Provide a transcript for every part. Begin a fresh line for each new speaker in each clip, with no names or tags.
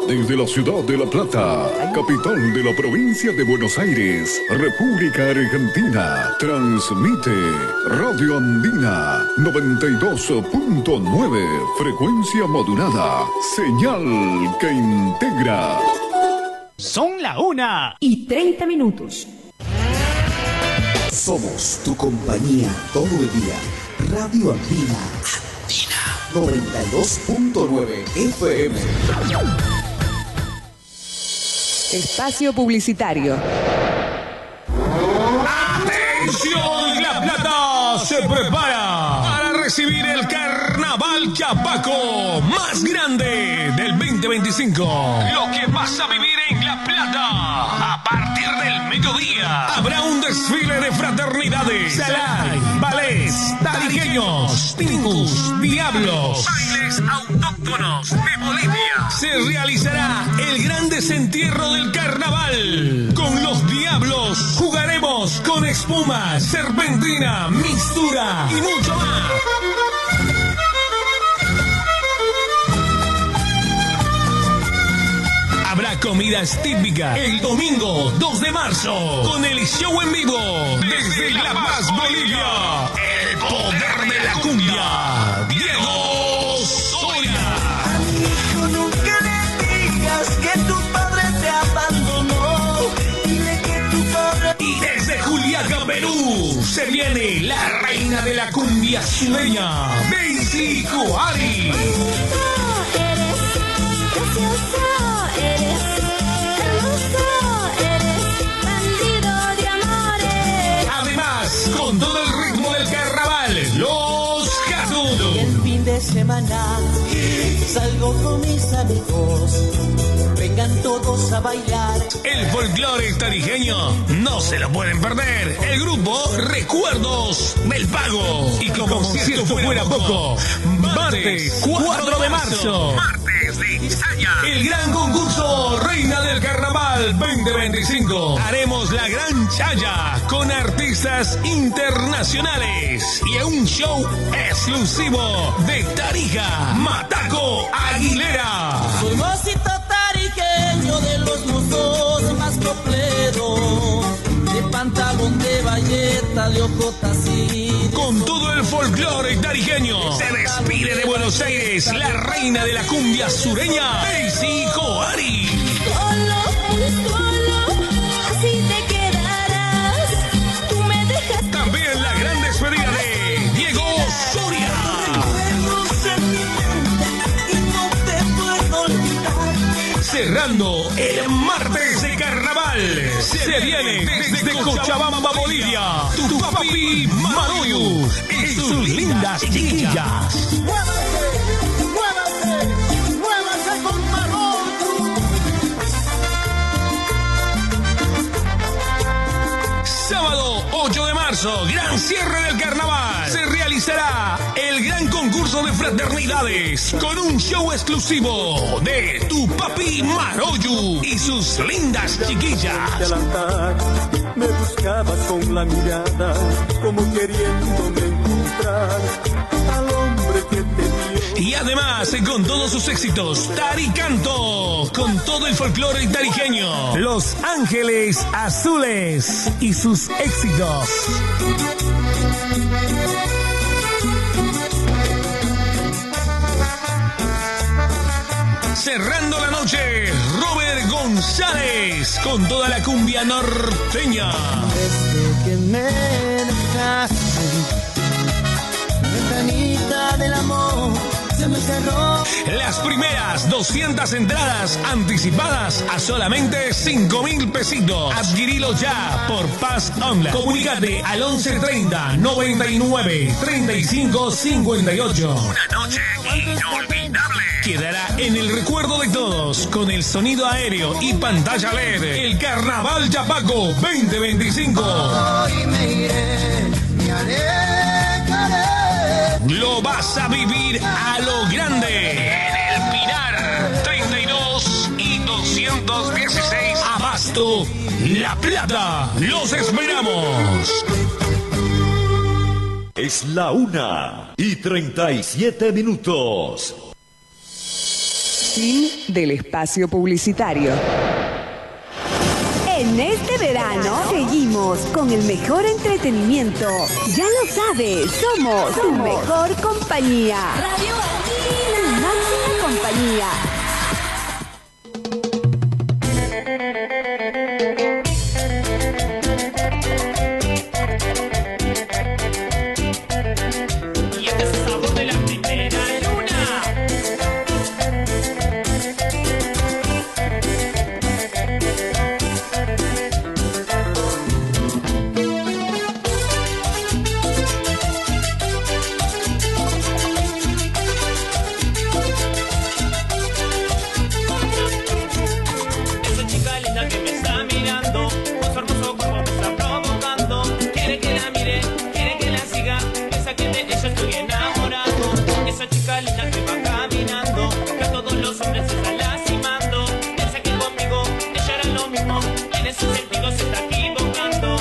Desde la ciudad de La Plata, capital de la provincia de Buenos Aires, República Argentina, transmite Radio Andina 92.9, frecuencia modulada, señal que integra.
Son la 1:30.
Somos tu compañía todo el día. Radio Andina 92.9 FM.
Espacio publicitario.
¡Atención! La Plata se prepara para recibir el Carnaval Chapaco más grande del 2025. Lo que vas a vivir en La Plata a partir del mediodía. Habrá un desfile de fraternidades, salay, ballets, tarijeños, tingus, diablos, bailes autóctonos de Bolivia. Se realizará el gran desentierro del carnaval. Con los diablos jugaremos con espuma, serpentina, mixtura y mucho más. Habrá comidas típicas el domingo 2 de marzo con el show en vivo desde La Paz, Bolivia. El poder de la cumbia. Diego Soria.
A mi hijo nunca le digas que tu padre te abandonó. Dile que tu padre...
Y desde Juliaca, Perú, se viene la reina de la cumbia sureña, Daisy Coari. Con todo el ritmo del carnaval, los Catudos.
El fin de semana salgo con mis amigos, vengan todos a bailar.
El folclore tarijeño no se lo pueden perder. El grupo Recuerdos del Pago. Y como si esto fuera poco, martes 4 de marzo, martes de Ixaya, el gran concurso Reina del Carnaval 2025. Haremos la gran chaya con artistas internacionales y un show exclusivo de Tarija, Mataco Aguilera.
Soy mocito tarijeño de los mozos más completos, de pantalón de bayeta, de ojotacito.
Con todo el folclore tarijeño se despide de Buenos Aires la reina de la cumbia sureña, Daisy Coari.
Solo, así te quedarás. Tú me dejas.
También la gran despedida de Diego Soria. Cerrando el martes de carnaval, se viene desde Cochabamba, Bolivia, tu papi Maroyu y sus lindas chiquillas.
Muévase con Maroyu.
Sábado 8 de marzo, gran cierre del carnaval. Se realizará el gran concurso de fraternidades con un show exclusivo de tu papi Maroyu y sus lindas chiquillas.
Al altar me buscabas con la mirada, como queriéndome encontrar al hombre que te dio.
Y además, con todos sus éxitos, Taricanto, con todo el folclore tarijeño, Los Ángeles Azules y sus éxitos. Cerrando la noche, Robert González, con toda la cumbia norteña.
Desde que me dejaste, ventanita del amor se me cerró.
Las primeras 200 entradas anticipadas a solamente 5.000 pesitos. Adquirilo ya por Paz Online. Comunícate al 1130 99 35 58. Una noche inolvidable. Quedará en el recuerdo de todos con el sonido aéreo y pantalla LED. El Carnaval Chapaco 2025.
Hoy me iré, me alejaré.
Lo vas a vivir a lo grande en el Pinar 32 y 216 Abasto, La Plata. Los esperamos.
Es la 1:37.
Fin del espacio publicitario.
En este verano seguimos con el mejor entretenimiento. Ya lo sabes, somos tu mejor compañía.
Radio Andina.
Tu máxima compañía.
Y este es el sabor de la primera luna. Esa chica linda que me está mirando, con su hermoso cuerpo me está provocando. Quiere que la mire, quiere que la siga, piensa que de ella estoy enamorado. Esa chica linda que va caminando, que a todos los hombres se está lastimando. Piensa que conmigo ella era lo mismo, en ese sentido se está equivocando.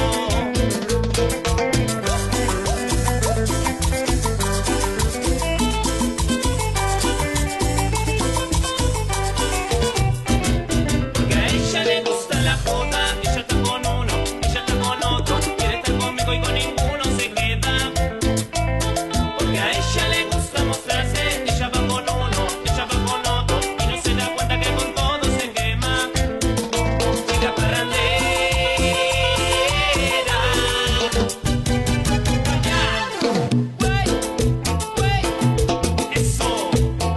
Porque a ella le gusta la joda, ella está con uno, ella está con otro, quiere estar conmigo y con ninguno se queda. Porque a ella le gusta mostrarse, ella va con uno, ella va con otro, y no se da cuenta que con todo se quema. Chica parrandera. Ya. Wey, eso.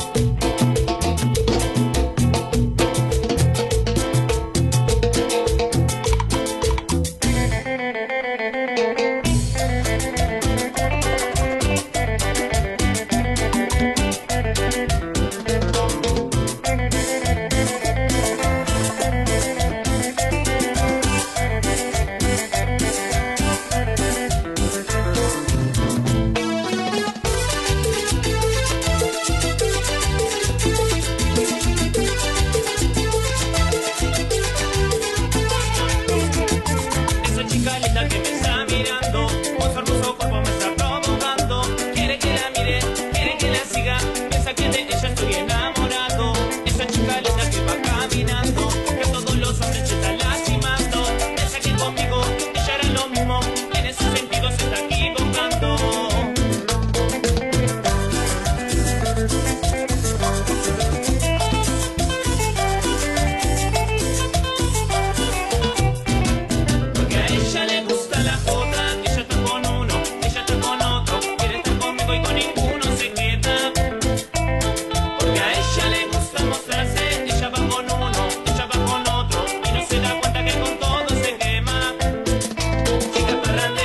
Esa chica linda que me está mirando, con su hermoso cuerpo me está provocando. Quiere que la mire, quiere que la siga, piensa que de ella estoy enamorado. Esa chica linda que va caminando, que a todos los hombres se está lastimando. Piensa que conmigo ella era lo mismo, en ese sentido se está equivocando. Porque a ella le gusta la joda, ella está con uno, ella está con otro, quiere estar conmigo y con ninguno se queda. Porque a ella le gusta mostrarse, ella va con uno, ella va con otro, y no se da cuenta que con todo se quema. Chica parrandera.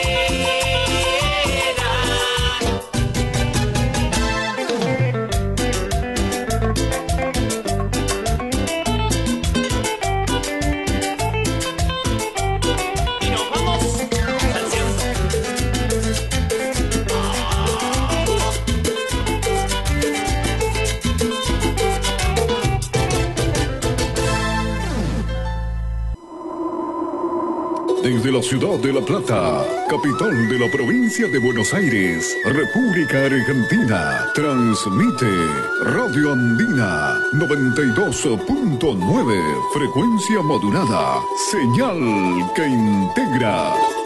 Y nos vamos salseando.
Desde la ciudad de La Plata, capital de la provincia de Buenos Aires, República Argentina, transmite Radio Andina 92.9, frecuencia modulada, señal que integra.